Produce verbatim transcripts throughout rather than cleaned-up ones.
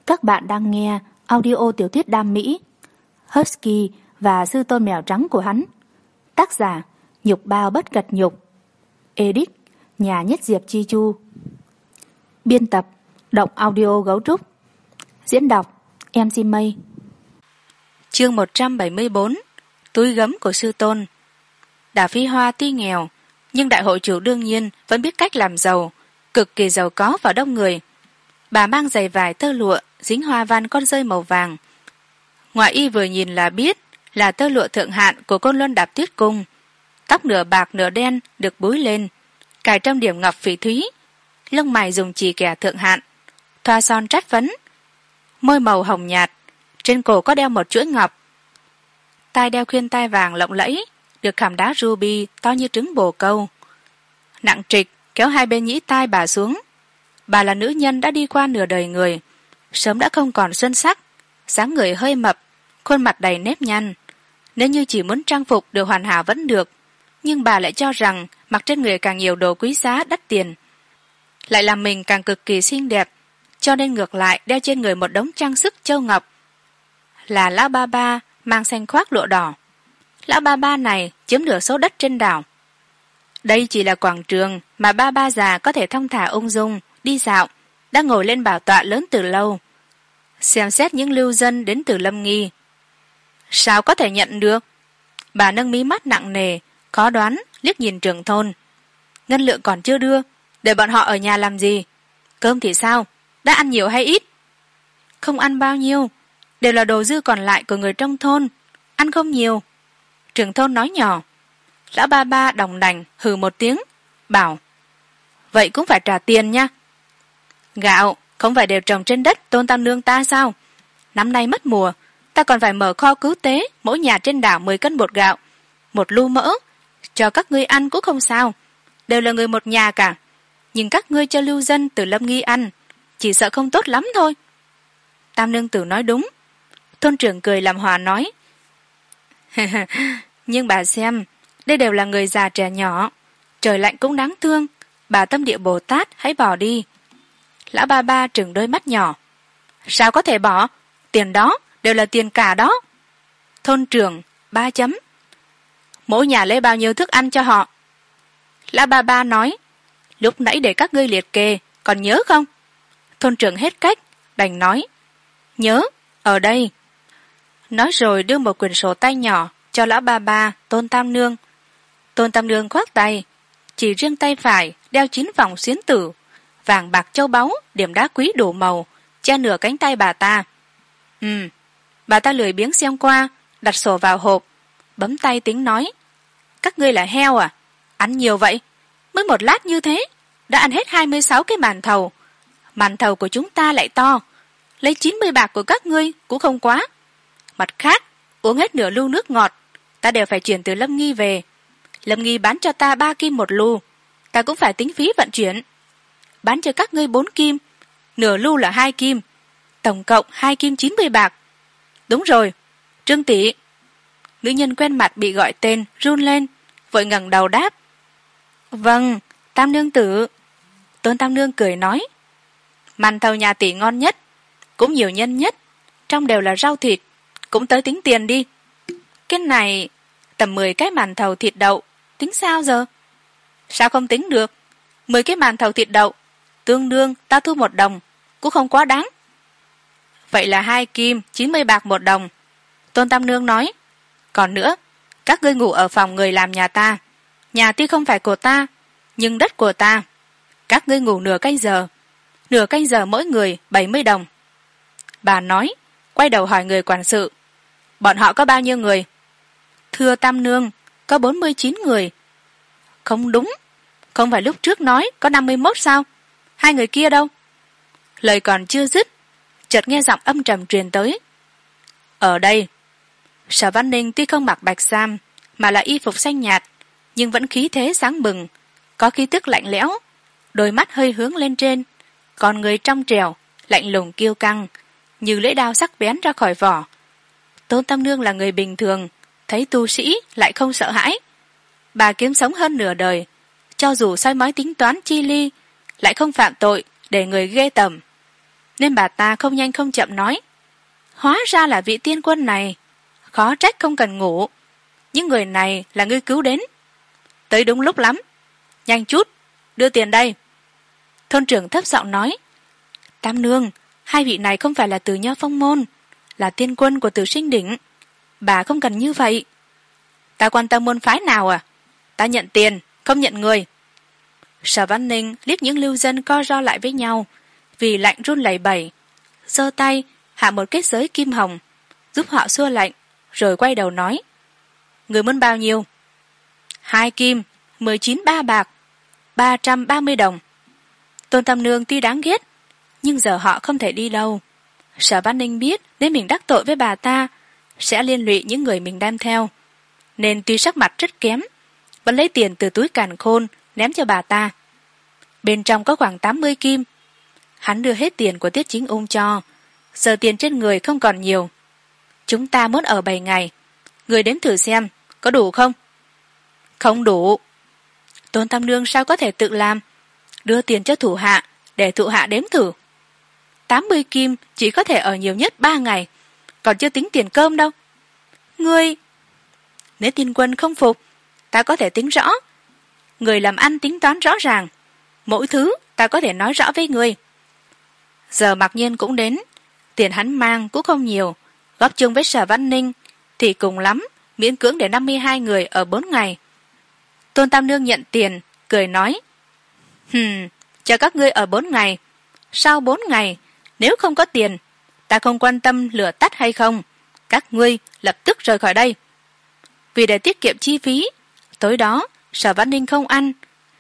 Các bạn đang nghe audio tiểu thuyết đam mỹ Husky và sư tôn mèo trắng của hắn. Tác giả Nhục Bao Bất Cật Nhục. Edit Nhà Nhất Diệp Chi Chu. Biên tập Động Audio Gấu Trúc. Diễn đọc em xê Mây. Chương một trăm bảy mươi bốn. Túi gấm của sư tôn. Đả Phi Hoa tuy nghèo, nhưng đại hội chủ đương nhiên vẫn biết cách làm giàu, cực kỳ giàu có và đông người. Bà mang giày vải tơ lụa dính hoa văn con rơi màu vàng. Ngoại y vừa nhìn là biết là tơ lụa thượng hạng của Côn Luân Đạp Tuyết Cung. Tóc nửa bạc nửa đen được búi lên, cài trong điểm ngọc phỉ thúy, lông mày dùng chì kẻ thượng hạng, thoa son trát phấn, môi màu hồng nhạt, trên cổ có đeo một chuỗi ngọc, tai đeo khuyên tai vàng lộng lẫy được khảm đá ruby to như trứng bồ câu. Nặng trịch kéo hai bên nhĩ tai bà xuống. Bà là nữ nhân đã đi qua nửa đời người, sớm đã không còn xuân sắc, dáng người hơi mập, khuôn mặt đầy nếp nhăn. Nếu như chỉ muốn trang phục được hoàn hảo vẫn được, nhưng bà lại cho rằng mặc trên người càng nhiều đồ quý giá đắt tiền lại làm mình càng cực kỳ xinh đẹp, cho nên ngược lại đeo trên người một đống trang sức châu ngọc. Là lão ba ba mang xanh khoác lụa đỏ. Lão ba ba này chiếm nửa số đất trên đảo. Đây chỉ là quảng trường mà ba ba già có thể thong thả ung dung đi dạo, đã ngồi lên bảo tọa lớn từ lâu, xem xét những lưu dân đến từ Lâm Nghi. Sao có thể nhận được? Bà nâng mí mắt nặng nề, khó đoán liếc nhìn trưởng thôn. Ngân lượng còn chưa đưa, để bọn họ ở nhà làm gì? Cơm thì sao, đã ăn nhiều hay ít? Không ăn bao nhiêu, đều là đồ dư còn lại của người trong thôn, ăn không nhiều. Trưởng thôn nói nhỏ. Lão ba ba đòng đành hừ một tiếng, bảo: Vậy cũng phải trả tiền nha. Gạo không phải đều trồng trên đất Tôn Tam Nương ta sao? Năm nay mất mùa, ta còn phải mở kho cứu tế, mỗi nhà trên đảo mười cân bột gạo, một lu mỡ, cho các ngươi ăn cũng không sao, đều là người một nhà cả. Nhưng các ngươi cho lưu dân từ Lâm Nghi ăn, chỉ sợ không tốt lắm thôi. Tam Nương tử nói đúng. Thôn trưởng cười làm hòa nói: Nhưng bà xem, đây đều là người già trẻ nhỏ, trời lạnh cũng đáng thương, bà tâm địa Bồ Tát hãy bỏ đi. Lão ba ba trừng đôi mắt nhỏ. Sao có thể bỏ? Tiền đó đều là tiền cả đó. Thôn trưởng ba chấm. Mỗi nhà lấy bao nhiêu thức ăn cho họ? Lão ba ba nói: Lúc nãy để các ngươi liệt kê, còn nhớ không? Thôn trưởng hết cách, đành nói: Nhớ, ở đây. Nói rồi đưa một quyển sổ tay nhỏ cho lão ba ba, Tôn Tam Nương. Tôn Tam Nương khoác tay, chỉ riêng tay phải đeo chín vòng xuyến tử, vàng bạc châu báu, điểm đá quý đủ màu, che nửa cánh tay bà ta. Ừ, bà ta lười biếng xem qua, đặt sổ vào hộp, bấm tay tính nói: Các ngươi là heo à? Ăn nhiều vậy? Mới một lát như thế, đã ăn hết hai mươi sáu cái màn thầu. Màn thầu của chúng ta lại to, lấy chín mươi bạc của các ngươi cũng không quá. Mặt khác, uống hết nửa lu nước ngọt, ta đều phải chuyển từ Lâm Nghi về. Lâm Nghi bán cho ta ba kim một lu, ta cũng phải tính phí vận chuyển. Bán cho các ngươi bốn kim, nửa lu là hai kim, tổng cộng hai kim chín mươi bạc. Đúng rồi, Trương tỷ. Nữ nhân quen mặt bị gọi tên run lên, vội ngẩng đầu đáp: Vâng, Tam Nương tử. Tôn Tam Nương cười nói: Màn thầu nhà tỷ ngon nhất, cũng nhiều nhân nhất, trong đều là rau thịt, cũng tới tính tiền đi. Cái này tầm mười cái màn thầu thịt đậu, tính sao giờ? Sao không tính được? Mười cái màn thầu thịt đậu tương đương ta thu một đồng, cũng không quá đáng. Vậy là hai kim chín mươi bạc một đồng. Tôn Tam Nương nói: Còn nữa, các ngươi ngủ ở phòng người làm nhà ta. Nhà tuy không phải của ta, nhưng đất của ta. Các ngươi ngủ nửa canh giờ, nửa canh giờ mỗi người bảy mươi đồng. Bà nói, quay đầu hỏi người quản sự: Bọn họ có bao nhiêu người? Thưa Tam Nương, có bốn mươi chín người. Không đúng, không phải lúc trước nói có năm mươi mốt sao? Hai người kia đâu? Lời còn chưa dứt, chợt nghe giọng âm trầm truyền tới: Ở đây. Sở Văn Ninh tuy không mặc bạch sam mà là y phục xanh nhạt, nhưng vẫn khí thế sáng bừng, có khí tức lạnh lẽo, đôi mắt hơi hướng lên trên, con người trong trẻo, lạnh lùng kiêu căng, như lưỡi đao sắc bén ra khỏi vỏ. Tôn Tam Nương là người bình thường, thấy tu sĩ lại không sợ hãi. Bà kiếm sống hơn nửa đời, cho dù soi mói tính toán chi ly, lại không phạm tội để người ghê tởm. nên bà ta không nhanh không chậm nói: hóa ra là vị tiên quân này, khó trách không cần ngủ, những người này là ngươi cứu đến, tới đúng lúc lắm, nhanh chút đưa tiền đây. Thôn trưởng thấp giọng nói: Tam nương, hai vị này không phải là từ Nho Phong môn, là tiên quân của Tử Sinh đỉnh, bà không cần như vậy. Ta quan tâm môn phái nào à, ta nhận tiền không nhận người. Sở Văn Ninh liếc những lưu dân co ro lại với nhau, vì lạnh run lẩy bẩy, giơ tay hạ một kết giới kim hồng giúp họ xua lạnh, rồi quay đầu nói: người muốn bao nhiêu? Hai kim, mười chín ba bạc, ba trăm ba mươi đồng. Tôn Tam Nương tuy đáng ghét, nhưng giờ họ không thể đi đâu. Sở Văn Ninh biết nếu mình đắc tội với bà ta sẽ liên lụy những người mình đem theo, nên tuy sắc mặt rất kém, vẫn lấy tiền từ túi càn khôn ném cho bà ta. Bên trong có khoảng tám mươi kim. Hắn đưa hết tiền của Tiết Chính Ung cho, giờ tiền trên người không còn nhiều. Chúng ta muốn ở bảy ngày, người đếm thử xem có đủ không? Không đủ. Tôn Tam Nương sao có thể tự làm, đưa tiền cho thủ hạ để thủ hạ đếm thử. Tám mươi kim chỉ có thể ở nhiều nhất ba ngày, còn chưa tính tiền cơm đâu. Ngươi... Nếu tiên quân không phục, ta có thể tính rõ. Người làm ăn tính toán rõ ràng, mỗi thứ ta có thể nói rõ với người. Giờ Mặc Nhiên cũng đến, tiền hắn mang cũng không nhiều, góp chung với Sở Văn Ninh thì cùng lắm miễn cưỡng để năm mươi hai người ở bốn ngày. Tôn Tam Nương nhận tiền, cười nói: hừm, cho các ngươi ở bốn ngày. Sau bốn ngày, nếu không có tiền, ta không quan tâm lửa tắt hay không, các ngươi lập tức rời khỏi đây. Vì để tiết kiệm chi phí, tối đó Sở Văn Ninh không ăn.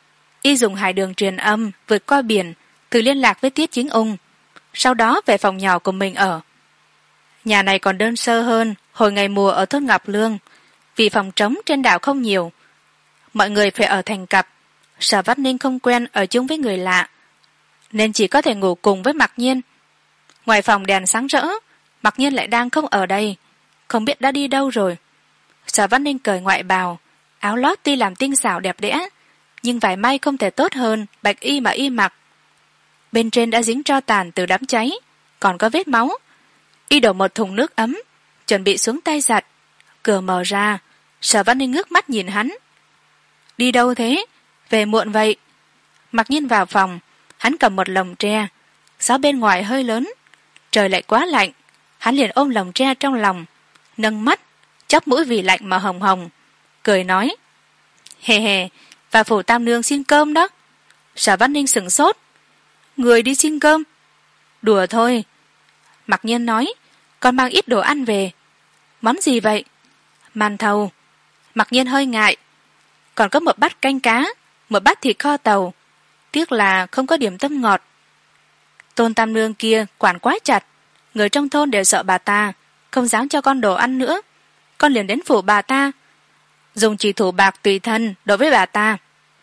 Y dùng hải đường truyền âm vượt qua biển thử liên lạc với Tiết Chính Ung, sau đó về phòng nhỏ của mình ở. Nhà này còn đơn sơ hơn hồi ngày mùa ở thôn Ngọc Lương, vì phòng trống trên đảo không nhiều, mọi người phải ở thành cặp. Sở Văn Ninh không quen ở chung với người lạ, nên chỉ có thể ngủ cùng với Mặc Nhiên. Ngoài phòng đèn sáng rỡ, Mặc Nhiên lại đang không ở đây, không biết đã đi đâu rồi. Sở Văn Ninh cởi ngoại bào, áo lót tuy làm tinh xảo đẹp đẽ, nhưng vải may không thể tốt hơn bạch y mà y mặc. Bên trên đã dính tro tàn từ đám cháy, còn có vết máu. Y đổ một thùng nước ấm, chuẩn bị xuống tay giặt. Cửa mở ra, Sở Văn Ninh ngước mắt nhìn hắn. Đi đâu thế? Về muộn vậy. Mặc Nhiên vào phòng, hắn cầm một lồng tre. Gió bên ngoài hơi lớn, trời lại quá lạnh, hắn liền ôm lồng tre trong lòng, nâng mắt, chóp mũi vì lạnh mà hồng hồng, cười nói: hề hề, và phủ Tam Nương xin cơm đó. Sở Văn Ninh sửng sốt: người đi xin cơm? Đùa thôi. Mặc Nhiên nói: con mang ít đồ ăn về. Món gì vậy? Màn thầu. Mặc Nhiên hơi ngại. Còn có một bát canh cá, một bát thịt kho tàu, tiếc là không có điểm tâm ngọt. Tôn Tam Nương kia quản quá chặt, người trong thôn đều sợ bà ta, không dám cho con đồ ăn nữa. Con liền đến phủ bà ta, dùng chỉ thủ bạc tùy thân đối với bà ta.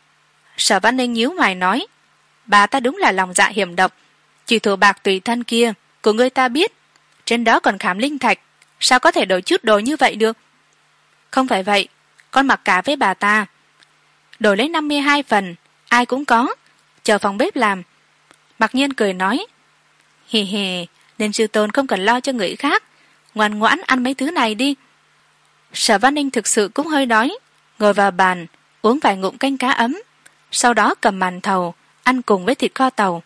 Sở Văn Ninh nhíu mày nói: bà ta đúng là lòng dạ hiểm độc. Chỉ thủ bạc tùy thân kia của người ta biết, trên đó còn khảm linh thạch, sao có thể đổi chút đồ như vậy được? Không phải vậy, con mặc cả với bà ta, đổi lấy năm mươi hai phần, ai cũng có, chờ phòng bếp làm. Mặc Nhiên cười nói: hì hì, nên sư tôn không cần lo cho người khác, ngoan ngoãn ăn mấy thứ này đi. Sở Văn Ninh thực sự cũng hơi đói, ngồi vào bàn uống vài ngụm canh cá ấm, sau đó cầm màn thầu ăn cùng với thịt kho tàu.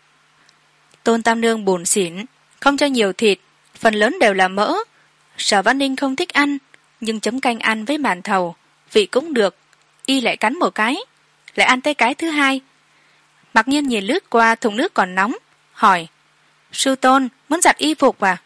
Tôn Tam Nương buồn xỉn, không cho nhiều thịt, phần lớn đều là mỡ. Sở Văn Ninh không thích ăn, nhưng chấm canh ăn với màn thầu vị cũng được. Y lại cắn một cái, lại ăn tới cái thứ hai. Mặc Nhiên nhìn lướt qua thùng nước còn nóng, hỏi: sư tôn muốn giặt y phục à?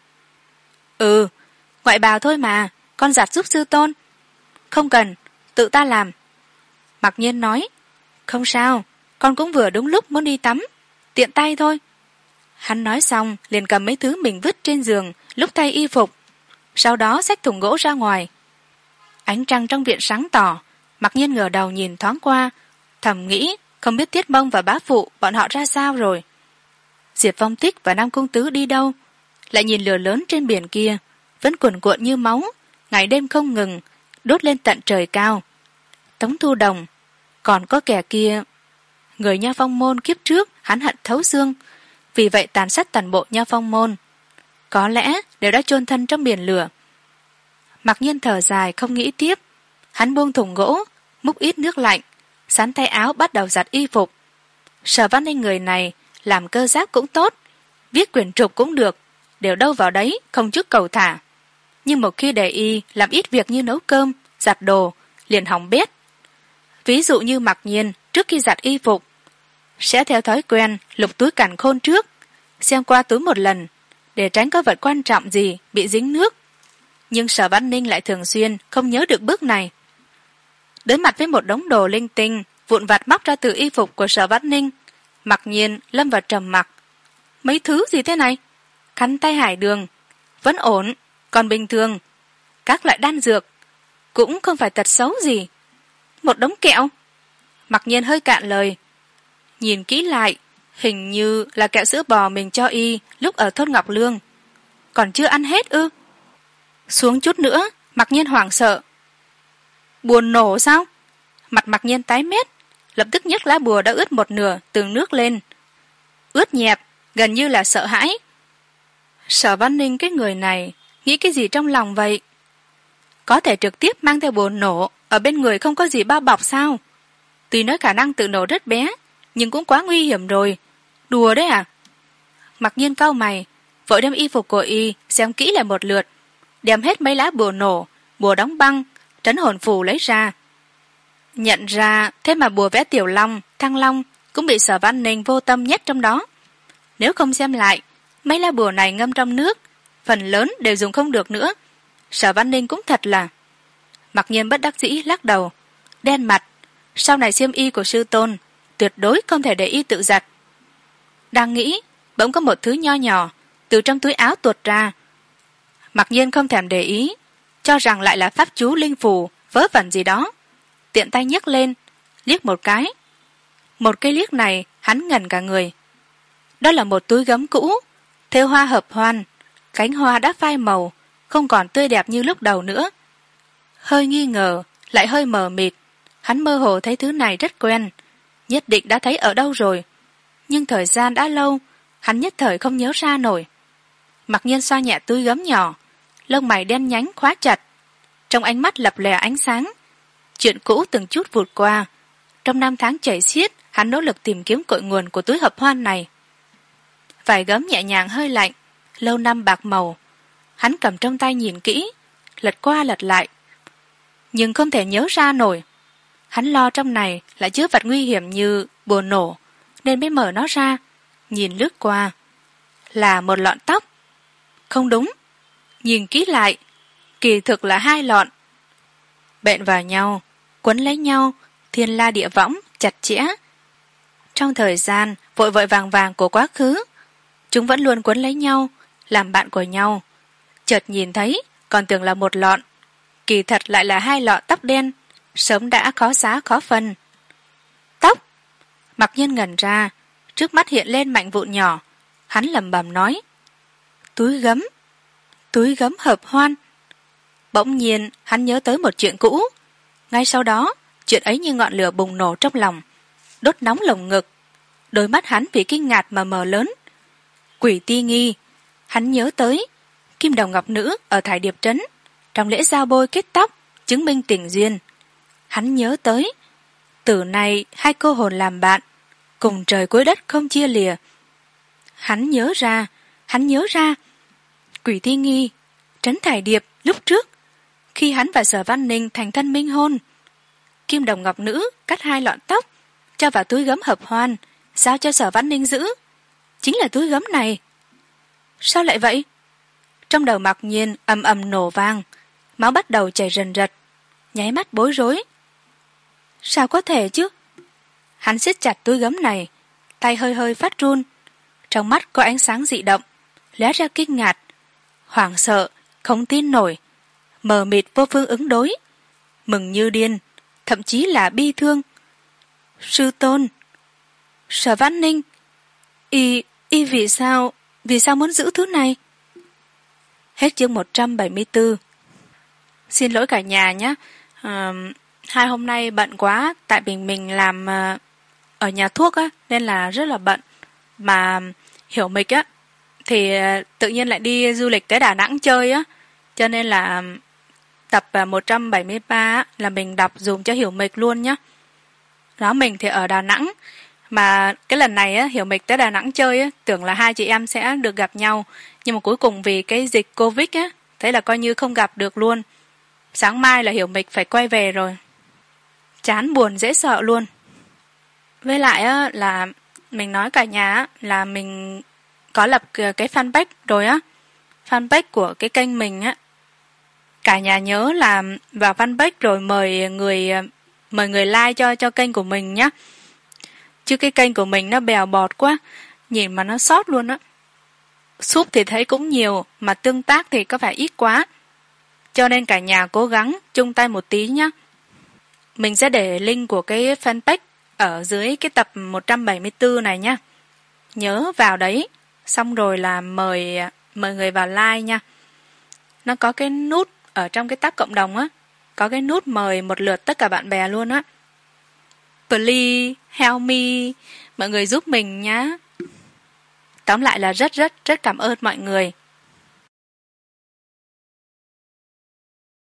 Ừ, ngoại bào thôi mà, con giặt giúp sư tôn. Không cần, tự ta làm. Mặc Nhiên nói: không sao, con cũng vừa đúng lúc muốn đi tắm, tiện tay thôi. Hắn nói xong liền cầm mấy thứ mình vứt trên giường lúc thay y phục, sau đó xách thùng gỗ ra ngoài. Ánh trăng trong viện sáng tỏ, Mặc Nhiên ngửa đầu nhìn thoáng qua, thầm nghĩ không biết Tiết Mông và bá phụ bọn họ ra sao rồi. Diệp Phong Tích và Nam Cung Tứ đi đâu? Lại nhìn lửa lớn trên biển kia vẫn cuồn cuộn như máu, ngày đêm không ngừng, đốt lên tận trời cao. Tống Thu Đồng, còn có kẻ kia. Người Nha Phong môn kiếp trước hắn hận thấu xương, vì vậy tàn sát toàn bộ Nho Phong môn. Có lẽ đều đã chôn thân trong biển lửa. Mặc Nhiên thở dài không nghĩ tiếp. Hắn buông thùng gỗ, múc ít nước lạnh, sắn tay áo bắt đầu giặt y phục. Sở Văn Ninh người này làm cơ giáp cũng tốt, viết quyển trục cũng được, đều đâu vào đấy, không chút cầu thả. Nhưng một khi để y làm ít việc như nấu cơm, giặt đồ, liền hỏng bét. Ví dụ như Mặc Nhiên trước khi giặt y phục sẽ theo thói quen lục túi càn khôn trước, xem qua túi một lần để tránh có vật quan trọng gì bị dính nước. Nhưng Sở Văn Ninh lại thường xuyên không nhớ được bước này. Đối mặt với một đống đồ linh tinh vụn vặt móc ra từ y phục của Sở Văn Ninh, Mặc Nhiên lâm vào trầm mặc. Mấy thứ gì thế này? Khăn tay hải đường vẫn ổn, còn bình thường. Các loại đan dược cũng không phải tật xấu gì. Một đống kẹo. Mặc Nhiên hơi cạn lời. Nhìn kỹ lại, hình như là kẹo sữa bò mình cho y lúc ở thôn Ngọc Lương. Còn chưa ăn hết ư? Xuống chút nữa, Mặc Nhiên hoảng sợ. Buồn nổ sao? Mặt Mặc Nhiên tái mét, lập tức nhấc lá bùa đã ướt một nửa tường nước lên. Ướt nhẹp, gần như là sợ hãi. Sở Văn Ninh cái người này nghĩ cái gì trong lòng vậy? Có thể trực tiếp mang theo bùa nổ ở bên người không có gì bao bọc sao? Tuy nói khả năng tự nổ rất bé, nhưng cũng quá nguy hiểm rồi. Đùa đấy à? Mặc Nhiên cau mày, vội đem y phục của y xem kỹ lại một lượt, đem hết mấy lá bùa nổ, bùa đóng băng, trấn hồn phù lấy ra. Nhận ra thế mà bùa vẽ tiểu long, thăng long cũng bị Sở Văn Ninh vô tâm nhét trong đó. Nếu không xem lại, mấy lá bùa này ngâm trong nước, phần lớn đều dùng không được nữa. Sở Văn Ninh cũng thật là... Mặc Nhiên bất đắc dĩ lắc đầu, đen mặt. Sau này xiêm y của sư tôn tuyệt đối không thể để y tự giặt. Đang nghĩ, bỗng có một thứ nho nhỏ từ trong túi áo tuột ra. Mặc Nhiên không thèm để ý, cho rằng lại là pháp chú linh phù vớ vẩn gì đó, tiện tay nhấc lên, liếc một cái. Một cái liếc này hắn ngẩn cả người. Đó là một túi gấm cũ, thêu hoa hợp hoan, cánh hoa đã phai màu, không còn tươi đẹp như lúc đầu nữa. Hơi nghi ngờ, lại hơi mờ mịt, hắn mơ hồ thấy thứ này rất quen, nhất định đã thấy ở đâu rồi, nhưng thời gian đã lâu, hắn nhất thời không nhớ ra nổi. Mặc Nhiên xoa nhẹ túi gấm nhỏ, lông mày đen nhánh khóa chặt, trong ánh mắt lập lòe ánh sáng. Chuyện cũ từng chút vụt qua, trong năm tháng chảy xiết, hắn nỗ lực tìm kiếm cội nguồn của túi hợp hoan này. Vải gấm nhẹ nhàng hơi lạnh, lâu năm bạc màu, hắn cầm trong tay nhìn kỹ, lật qua lật lại, nhưng không thể nhớ ra nổi. Hắn lo trong này lại chứa vật nguy hiểm như bùa nổ, nên mới mở nó ra, nhìn lướt qua. Là một lọn tóc. Không đúng, nhìn kỹ lại, kỳ thực là hai lọn. Bện vào nhau, quấn lấy nhau, thiên la địa võng, chặt chẽ. Trong thời gian vội vội vàng vàng của quá khứ, chúng vẫn luôn quấn lấy nhau, làm bạn của nhau. Chợt nhìn thấy, còn tưởng là một lọn, kỳ thật lại là hai lọ tóc đen, sớm đã khó xá khó phân. Tóc! Mặc Nhiên ngẩn ra, trước mắt hiện lên mảnh vụn nhỏ, hắn lẩm bẩm nói. Túi gấm, túi gấm hợp hoan. Bỗng nhiên hắn nhớ tới một chuyện cũ. Ngay sau đó, chuyện ấy như ngọn lửa bùng nổ trong lòng, đốt nóng lồng ngực. Đôi mắt hắn vì kinh ngạc mà mờ lớn. Quỷ Ti Nghi, hắn nhớ tới kim đồng ngọc nữ ở Thải Điệp Trấn, trong lễ giao bôi kết tóc, chứng minh tình duyên. Hắn nhớ tới từ nay hai cô hồn làm bạn, cùng trời cuối đất không chia lìa. Hắn nhớ ra, hắn nhớ ra Quỷ Ti Nghi, Trấn Thải Điệp lúc trước, khi hắn và Sở Văn Ninh thành thân minh hôn. Kim đồng ngọc nữ cắt hai lọn tóc, cho vào túi gấm hợp hoan, giao cho Sở Văn Ninh giữ. Chính là túi gấm này. Sao lại vậy? Trong đầu Mặc Nhiên ầm ầm nổ vang, máu bắt đầu chảy rần rật, nháy mắt bối rối. Sao có thể chứ? Hắn siết chặt túi gấm này, tay hơi hơi phát run, trong mắt có ánh sáng dị động, lóe ra kinh ngạc, hoảng sợ, không tin nổi, mờ mịt vô phương ứng đối, mừng như điên, thậm chí là bi thương. Sư tôn, Sở Văn Ninh, y y vì sao vì sao muốn giữ thứ này? Hết chương một trăm bảy mươi tư. Xin lỗi cả nhà nhé, à, hai hôm nay bận quá, tại vì mình làm uh, ở nhà thuốc á, nên là rất là bận, mà Hiểu Mịch á thì tự nhiên lại đi du lịch tới Đà Nẵng chơi á, cho nên là tập một trăm bảy mươi ba á, là mình đọc dùm cho Hiểu Mịch luôn nhá. Đó, mình thì ở Đà Nẵng, mà cái lần này á, Hiểu Mịch tới Đà Nẵng chơi á, tưởng là hai chị em sẽ được gặp nhau, nhưng mà cuối cùng vì cái dịch Covid á, thế là coi như không gặp được luôn. Sáng mai là Hiểu Mịch phải quay về rồi. Chán buồn dễ sợ luôn. Với lại á, là mình nói cả nhà á, là mình có lập cái fanpage rồi á. Fanpage của cái kênh mình á. Cả nhà nhớ là vào fanpage rồi mời người mời người like cho cho kênh của mình nhá. Chứ cái kênh của mình nó bèo bọt quá, nhìn mà nó sót luôn á. Sub thì thấy cũng nhiều, mà tương tác thì có phải ít quá. Cho nên cả nhà cố gắng chung tay một tí nhá. Mình sẽ để link của cái fanpage ở dưới cái tập một trăm bảy mươi tư này nhá. Nhớ vào đấy, xong rồi là mời mời người vào like nha. Nó có cái nút ở trong cái tab cộng đồng á, có cái nút mời một lượt tất cả bạn bè luôn á. Please help me, mọi người giúp mình nhá. Tóm lại là rất rất rất cảm ơn mọi người.